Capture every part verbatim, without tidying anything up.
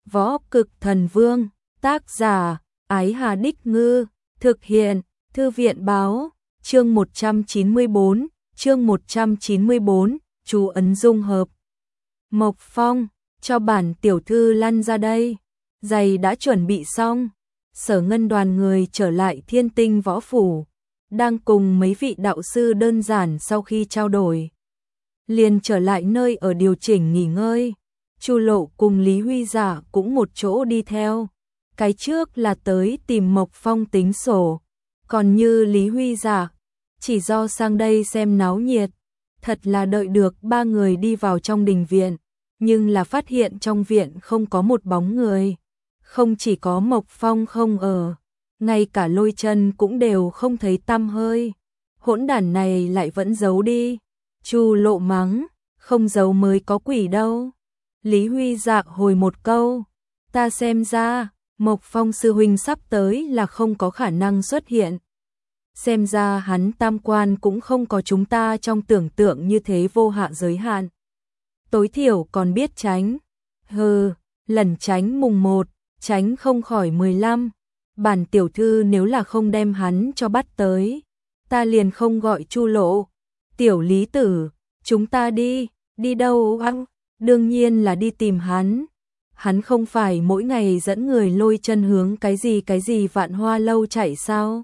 Võ Cực Thần Vương, tác giả, Ái Hà Đích Ngư, thực hiện, Thư viện báo, chương một trăm chín mươi tư, chương một trăm chín mươi tư, chú ấn dung hợp. Mộc Phong, cho bản tiểu thư lăn ra đây, giày đã chuẩn bị xong. Sở Ngân đoàn người trở lại Thiên Tinh Võ Phủ, đang cùng mấy vị đạo sư đơn giản sau khi trao đổi. Liền trở lại nơi ở điều chỉnh nghỉ ngơi. Chu Lộ cùng Lý Huy Dạ cũng một chỗ đi theo. Cái trước là tới tìm Mộc Phong tính sổ, còn như Lý Huy Dạ, chỉ do sang đây xem náo nhiệt. Thật là đợi được ba người đi vào trong đình viện, nhưng là phát hiện trong viện không có một bóng người. Không chỉ có Mộc Phong không ở, ngay cả Lôi Chân cũng đều không thấy tăm hơi. Hỗn đản này lại vẫn giấu đi. Chu Lộ mắng, không giấu mới có quỷ đâu. Lý Huy Dạ hồi một câu, ta xem ra, Mộc Phong sư huynh sắp tới là không có khả năng xuất hiện. Xem ra hắn tam quan cũng không có chúng ta trong tưởng tượng như thế vô hạ giới hạn. Tối thiểu còn biết tránh. Hừ, lần tránh mùng một, tránh không khỏi mười lăm. Bản tiểu thư nếu là không đem hắn cho bắt tới, ta liền không gọi Chu Lộ. Tiểu Lý tử, chúng ta đi, đi đâu ăn? Đương nhiên là đi tìm hắn. Hắn không phải mỗi ngày dẫn người Lôi Chân hướng cái gì cái gì Vạn Hoa lâu chạy sao?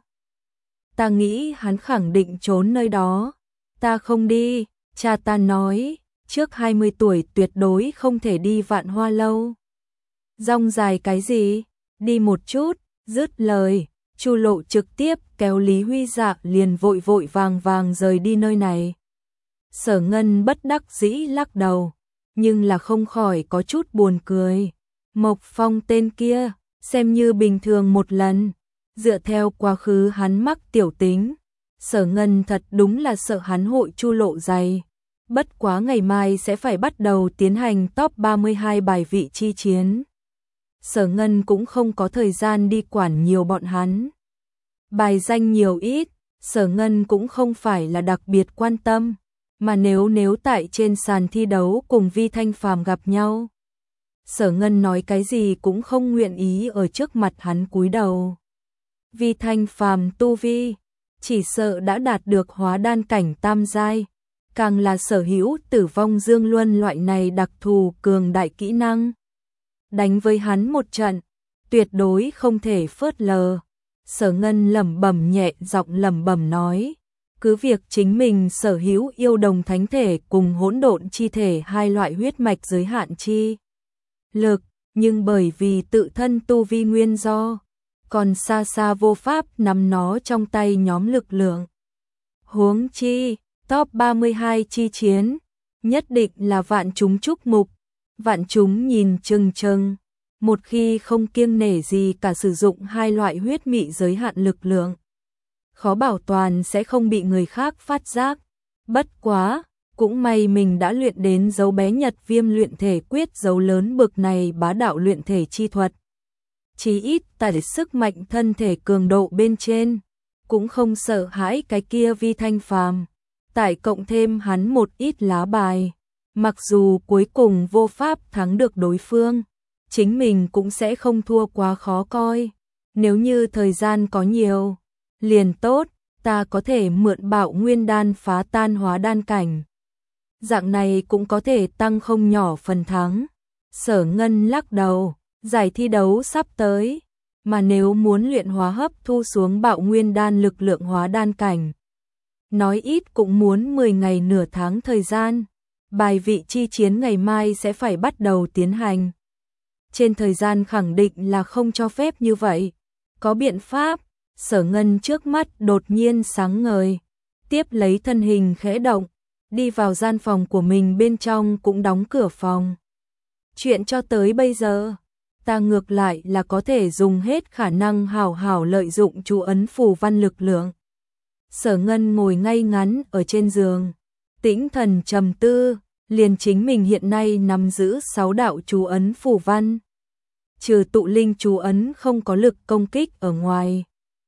Ta nghĩ hắn khẳng định trốn nơi đó. Ta không đi, cha ta nói, trước hai mươi tuổi tuyệt đối không thể đi Vạn Hoa lâu. Rong dài cái gì? Đi một chút, dứt lời, Chu Lộ trực tiếp kéo Lý Huy Dạ liền vội vội vàng vàng rời đi nơi này. Sở Ngân bất đắc dĩ lắc đầu, nhưng là không khỏi có chút buồn cười. Mộc Phong tên kia, xem như bình thường một lần, dựa theo quá khứ hắn mắc tiểu tính, Sở Ngân thật đúng là sợ hắn hội Chu Lộ dày. Bất quá ngày mai sẽ phải bắt đầu tiến hành top ba mươi hai bài vị chi chiến. Sở Ngân cũng không có thời gian đi quản nhiều bọn hắn. Bài danh nhiều ít, Sở Ngân cũng không phải là đặc biệt quan tâm, mà nếu nếu tại trên sàn thi đấu cùng Vi Thanh Phàm gặp nhau, Sở Ngân nói cái gì cũng không nguyện ý ở trước mặt hắn cúi đầu. Vi Thanh Phàm tu vi, chỉ sợ đã đạt được hóa đan cảnh tam giai, càng là sở hữu Tử Vong Dương Luân loại này đặc thù cường đại kỹ năng. Đánh với hắn một trận, tuyệt đối không thể phớt lờ. Sở Ngân lẩm bẩm nhẹ giọng lẩm bẩm nói, cứ việc chính mình sở hữu yêu đồng thánh thể cùng hỗn độn chi thể hai loại huyết mạch giới hạn chi lực, nhưng bởi vì tự thân tu vi nguyên do, còn xa xa vô pháp nắm nó trong tay nhóm lực lượng. Huống chi, top ba mươi hai chi chiến, nhất định là vạn chúng chúc mục, vạn chúng nhìn chừng chừng, một khi không kiêng nể gì cả sử dụng hai loại huyết mị giới hạn lực lượng, khó bảo toàn sẽ không bị người khác phát giác. Bất quá, cũng may mình đã luyện đến dấu bé Nhật Viêm luyện thể quyết dấu lớn bực này bá đạo luyện thể chi thuật. Chí ít tại sức mạnh thân thể cường độ bên trên, cũng không sợ hãi cái kia Vi Thanh Phàm. Tại cộng thêm hắn một ít lá bài, mặc dù cuối cùng vô pháp thắng được đối phương, chính mình cũng sẽ không thua quá khó coi. Nếu như thời gian có nhiều, liền tốt, ta có thể mượn Bạo Nguyên đan phá tan hóa đan cảnh. Dạng này cũng có thể tăng không nhỏ phần thắng. Sở Ngân lắc đầu, giải thi đấu sắp tới, mà nếu muốn luyện hóa hấp thu xuống Bạo Nguyên đan lực lượng hóa đan cảnh, nói ít cũng muốn mười ngày nửa tháng thời gian. Bài vị chi chiến ngày mai sẽ phải bắt đầu tiến hành. Trên thời gian khẳng định là không cho phép như vậy. Có biện pháp. Sở Ngân trước mắt đột nhiên sáng ngời, tiếp lấy thân hình khẽ động, đi vào gian phòng của mình, bên trong cũng đóng cửa phòng. Chuyện cho tới bây giờ, ta ngược lại là có thể dùng hết khả năng hảo hảo lợi dụng chú ấn phù văn lực lượng. Sở Ngân ngồi ngay ngắn ở trên giường, tĩnh thần trầm tư, liền chính mình hiện nay nắm giữ sáu đạo chú ấn phù văn. Trừ tụ linh chú ấn không có lực công kích ở ngoài,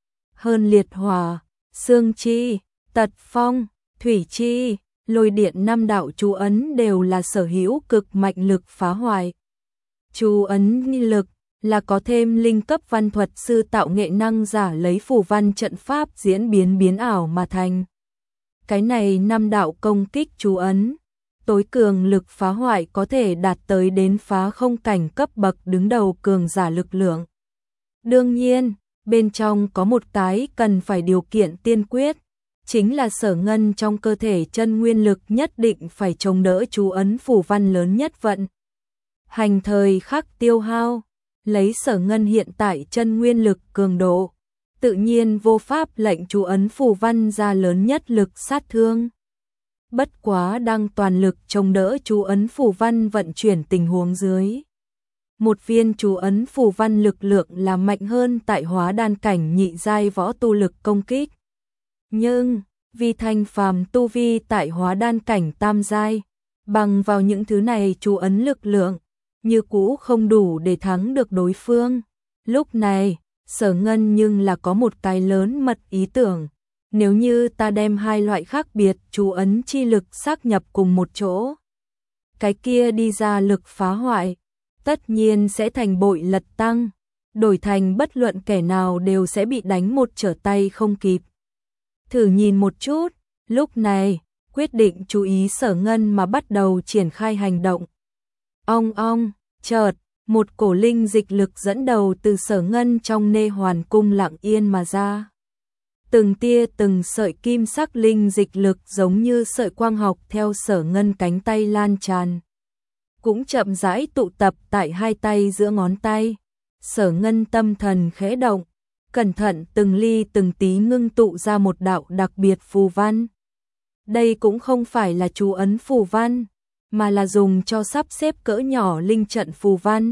hơn liệt hỏa, xương chi, tật phong, thủy chi, lôi điện năm đạo chú ấn đều là sở hữu cực mạnh lực phá hoại. Chú ấn lực là có thêm linh cấp văn thuật sư tạo nghệ năng giả lấy phù văn trận pháp diễn biến biến ảo mà thành. Cái này năm đạo công kích chú ấn, tối cường lực phá hoại có thể đạt tới đến phá không cảnh cấp bậc đứng đầu cường giả lực lượng. Đương nhiên, bên trong có một cái cần phải điều kiện tiên quyết, chính là Sở Ngân trong cơ thể chân nguyên lực nhất định phải chống đỡ chú ấn phù văn lớn nhất vận. Hành thời khắc tiêu hao, lấy Sở Ngân hiện tại chân nguyên lực cường độ, tự nhiên vô pháp lệnh chú ấn phù văn ra lớn nhất lực sát thương. Bất quá đang toàn lực chống đỡ chú ấn phù văn vận chuyển tình huống dưới. Một viên chú ấn phù văn lực lượng là mạnh hơn tại hóa đan cảnh nhị giai võ tu lực công kích. Nhưng, vì thanh phàm tu vi tại hóa đan cảnh tam giai, bằng vào những thứ này chú ấn lực lượng, như cũ không đủ để thắng được đối phương. Lúc này, Sở Ngân nhưng là có một cái lớn mật ý tưởng. Nếu như ta đem hai loại khác biệt chú ấn chi lực xác nhập cùng một chỗ, cái kia đi ra lực phá hoại, tất nhiên sẽ thành bội lật tăng, đổi thành bất luận kẻ nào đều sẽ bị đánh một trở tay không kịp. Thử nhìn một chút, lúc này, quyết định chú ý Sở Ngân mà bắt đầu triển khai hành động. Ong ong, chợt, một cổ linh dịch lực dẫn đầu từ Sở Ngân trong nê hoàn cung lặng yên mà ra. Từng tia từng sợi kim sắc linh dịch lực giống như sợi quang học theo Sở Ngân cánh tay lan tràn. Cũng chậm rãi tụ tập tại hai tay giữa ngón tay. Sở Ngân tâm thần khẽ động, cẩn thận từng ly từng tí ngưng tụ ra một đạo đặc biệt phù văn. Đây cũng không phải là chú ấn phù văn, mà là dùng cho sắp xếp cỡ nhỏ linh trận phù văn.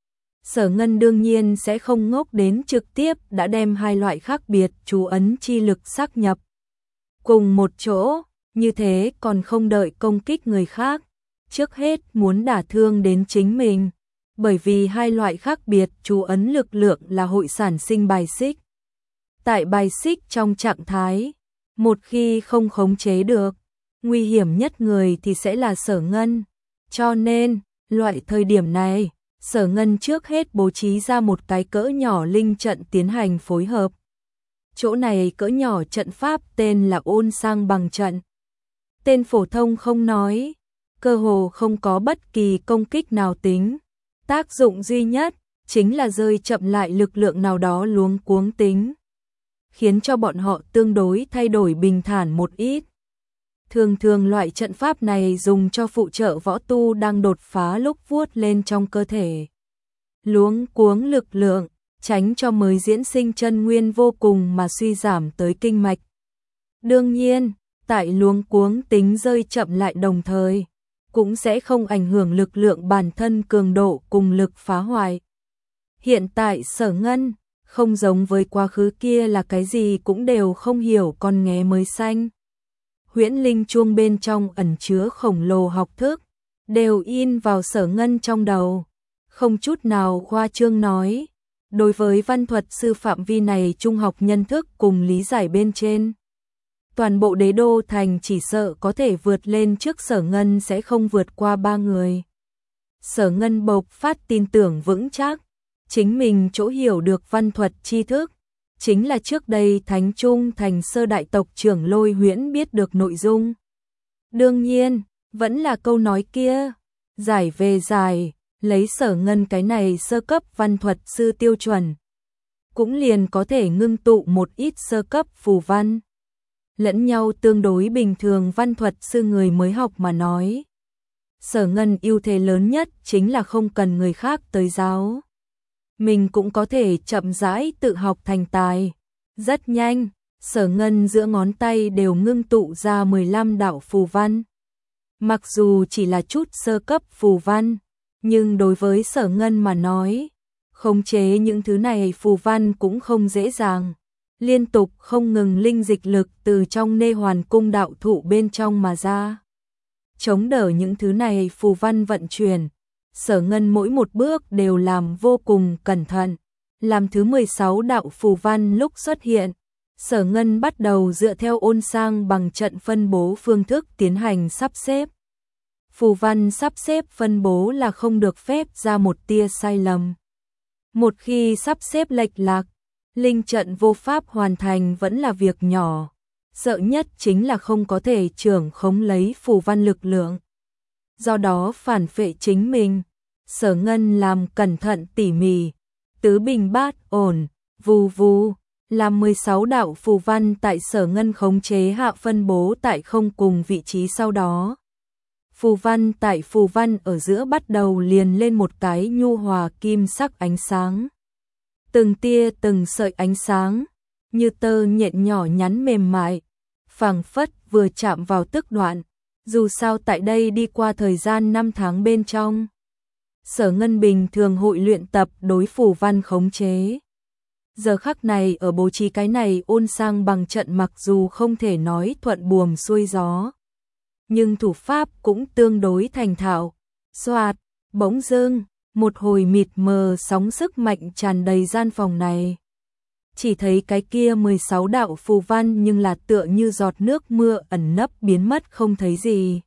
Sở Ngân đương nhiên sẽ không ngốc đến trực tiếp đã đem hai loại khác biệt chú ấn chi lực xác nhập cùng một chỗ, như thế còn không đợi công kích người khác, trước hết muốn đả thương đến chính mình, bởi vì hai loại khác biệt chú ấn lực lượng là hội sản sinh bài xích. Tại bài xích trong trạng thái, một khi không khống chế được, nguy hiểm nhất người thì sẽ là Sở Ngân, cho nên, loại thời điểm này, Sở Ngân trước hết bố trí ra một cái cỡ nhỏ linh trận tiến hành phối hợp. Chỗ này cỡ nhỏ trận pháp tên là Ôn Sang Bằng Trận. Tên phổ thông không nói, cơ hồ không có bất kỳ công kích nào tính. Tác dụng duy nhất chính là rơi chậm lại lực lượng nào đó luống cuống tính, khiến cho bọn họ tương đối thay đổi bình thản một ít. Thường thường loại trận pháp này dùng cho phụ trợ võ tu đang đột phá lúc vuốt lên trong cơ thể. Luống cuống lực lượng, tránh cho mới diễn sinh chân nguyên vô cùng mà suy giảm tới kinh mạch. Đương nhiên, tại luống cuống tính rơi chậm lại đồng thời, cũng sẽ không ảnh hưởng lực lượng bản thân cường độ cùng lực phá hoại. Hiện tại Sở Ngân, không giống với quá khứ kia là cái gì cũng đều không hiểu con nghé mới xanh. Huyễn linh chuông bên trong ẩn chứa khổng lồ học thức, đều in vào Sở Ngân trong đầu. Không chút nào khoa trương nói, đối với văn thuật sư phạm vi này trung học nhân thức cùng lý giải bên trên. Toàn bộ đế đô thành chỉ sợ có thể vượt lên trước Sở Ngân sẽ không vượt qua ba người. Sở Ngân bộc phát tin tưởng vững chắc, chính mình chỗ hiểu được văn thuật tri thức, chính là trước đây Thánh Trung thành sơ đại tộc trưởng Lôi Huyễn biết được nội dung. Đương nhiên, vẫn là câu nói kia, giải về giải, lấy Sở Ngân cái này sơ cấp văn thuật sư tiêu chuẩn, cũng liền có thể ngưng tụ một ít sơ cấp phù văn. Lẫn nhau tương đối bình thường văn thuật sư người mới học mà nói. Sở Ngân ưu thế lớn nhất chính là không cần người khác tới giáo. Mình cũng có thể chậm rãi tự học thành tài. Rất nhanh, Sở Ngân giữa ngón tay đều ngưng tụ ra mười lăm đạo phù văn. Mặc dù chỉ là chút sơ cấp phù văn, nhưng đối với Sở Ngân mà nói, khống chế những thứ này phù văn cũng không dễ dàng. Liên tục không ngừng linh dịch lực từ trong nê hoàn cung đạo thụ bên trong mà ra. Chống đỡ những thứ này phù văn vận chuyển, Sở Ngân mỗi một bước đều làm vô cùng cẩn thận. Làm thứ mười sáu đạo phù văn lúc xuất hiện, Sở Ngân bắt đầu dựa theo Ôn Sang Bằng Trận phân bố phương thức tiến hành sắp xếp. phù văn sắp xếp phân bố là không được phép ra một tia sai lầm. Một khi sắp xếp lệch lạc, linh trận vô pháp hoàn thành vẫn là việc nhỏ. Sợ nhất chính là không có thể trưởng khống lấy phù văn lực lượng. Do đó phản phệ chính mình. Sở Ngân làm cẩn thận tỉ mỉ, tứ bình bát ổn, vù vù, làm mười sáu đạo phù văn tại Sở Ngân khống chế hạ phân bố tại không cùng vị trí sau đó. Phù văn tại phù văn ở giữa bắt đầu liền lên một cái nhu hòa kim sắc ánh sáng. Từng tia từng sợi ánh sáng, như tơ nhện nhỏ nhắn mềm mại, phảng phất vừa chạm vào tức đoạn. Dù sao tại đây đi qua thời gian năm tháng bên trong, Sở Ngân bình thường hội luyện tập đối phù văn khống chế. Giờ khắc này ở bố trí cái này ôn sang bằng trận mặc dù không thể nói thuận buồm xuôi gió, nhưng thủ pháp cũng tương đối thành thạo. Xoạt, bỗng dưng, một hồi mịt mờ sóng sức mạnh tràn đầy gian phòng này. Chỉ thấy cái kia mười sáu đạo phù văn nhưng là tựa như giọt nước mưa ẩn nấp biến mất không thấy gì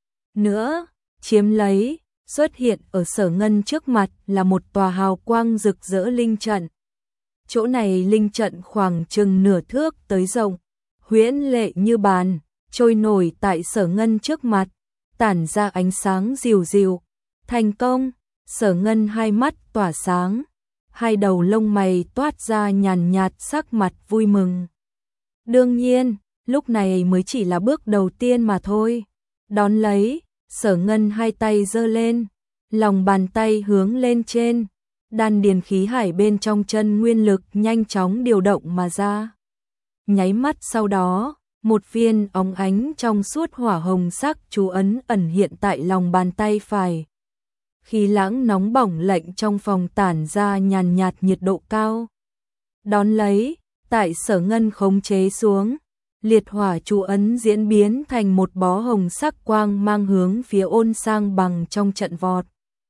nữa, chiếm lấy, xuất hiện ở Sở Ngân trước mặt là một tòa hào quang rực rỡ linh trận. Chỗ này linh trận khoảng chừng nửa thước tới rộng, huyễn lệ như bàn, trôi nổi tại Sở Ngân trước mặt, tản ra ánh sáng dịu dịu. Thành công, Sở Ngân hai mắt tỏa sáng, hai đầu lông mày toát ra nhàn nhạt sắc mặt vui mừng. Đương nhiên, lúc này mới chỉ là bước đầu tiên mà thôi. Đón lấy, Sở Ngân hai tay giơ lên, lòng bàn tay hướng lên trên, đan điền khí hải bên trong chân nguyên lực nhanh chóng điều động mà ra. Nháy mắt sau đó, một viên óng ánh trong suốt hỏa hồng sắc chú ấn ẩn hiện tại lòng bàn tay phải. Khí lãng nóng bỏng lạnh trong phòng tản ra nhàn nhạt nhiệt độ cao. Đón lấy, tại Sở Ngân khống chế xuống, liệt hỏa chú ấn diễn biến thành một bó hồng sắc quang mang hướng phía ôn sang bằng trong trận vọt.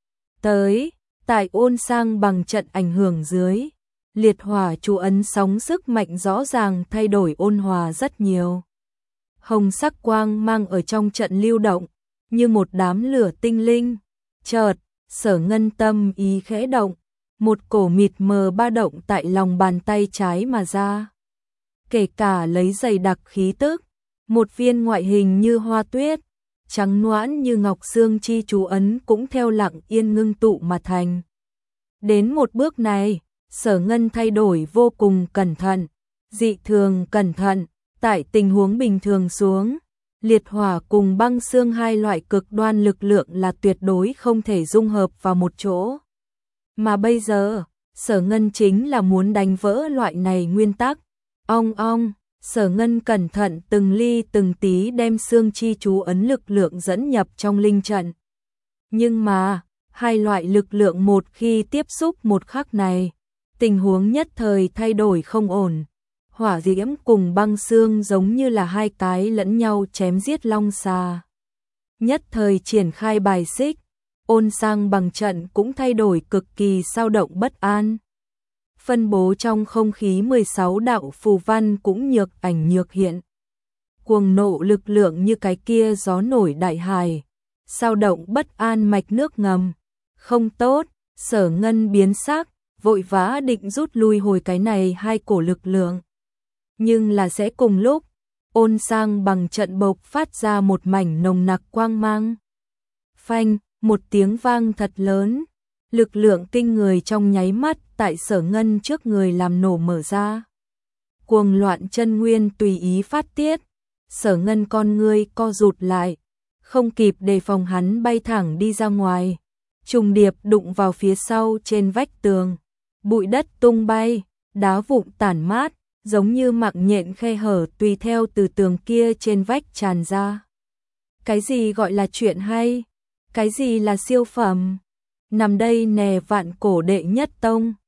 Tới, tại ôn sang bằng trận ảnh hưởng dưới, liệt hỏa chú ấn sóng sức mạnh rõ ràng thay đổi ôn hòa rất nhiều. Hồng sắc quang mang ở trong trận lưu động, như một đám lửa tinh linh. Chợt, Sở Ngân tâm ý khẽ động, một cổ mịt mờ ba động tại lòng bàn tay trái mà ra. Kể cả lấy dày đặc khí tức, một viên ngoại hình như hoa tuyết, trắng noãn như ngọc xương chi chú ấn cũng theo lặng yên ngưng tụ mà thành. Đến một bước này, Sở Ngân thay đổi vô cùng cẩn thận, dị thường cẩn thận, tại tình huống bình thường xuống, liệt hỏa cùng băng xương hai loại cực đoan lực lượng là tuyệt đối không thể dung hợp vào một chỗ. Mà bây giờ, Sở Ngân chính là muốn đánh vỡ loại này nguyên tắc. Ong ong, Sở Ngân cẩn thận từng ly từng tí đem xương chi chú ấn lực lượng dẫn nhập trong linh trận. Nhưng mà, hai loại lực lượng một khi tiếp xúc một khắc này, tình huống nhất thời thay đổi không ổn. Hỏa diễm cùng băng xương giống như là hai cái lẫn nhau chém giết long xà. Nhất thời triển khai bài xích, ôn sang bằng trận cũng thay đổi cực kỳ sao động bất an. Phân bố trong không khí mười sáu đạo phù văn cũng nhược ảnh nhược hiện. Cuồng nộ lực lượng như cái kia gió nổi đại hải, sao động bất an mạch nước ngầm. Không tốt, Sở Ngân biến sắc, vội vã định rút lui hồi cái này hai cổ lực lượng. Nhưng là sẽ cùng lúc, ôn sang bằng trận bộc phát ra một mảnh nồng nặc quang mang. Phanh, một tiếng vang thật lớn, lực lượng kinh người trong nháy mắt tại Sở Ngân trước người làm nổ mở ra. Cuồng loạn chân nguyên tùy ý phát tiết, Sở Ngân con ngươi co rụt lại, không kịp đề phòng hắn bay thẳng đi ra ngoài, trùng điệp đụng vào phía sau trên vách tường, bụi đất tung bay, đá vụn tản mát, giống như mạng nhện khe hở tùy theo từ tường kia trên vách tràn ra. Cái gì gọi là chuyện hay? Cái gì là siêu phẩm? Nằm đây nè vạn cổ đệ nhất tông,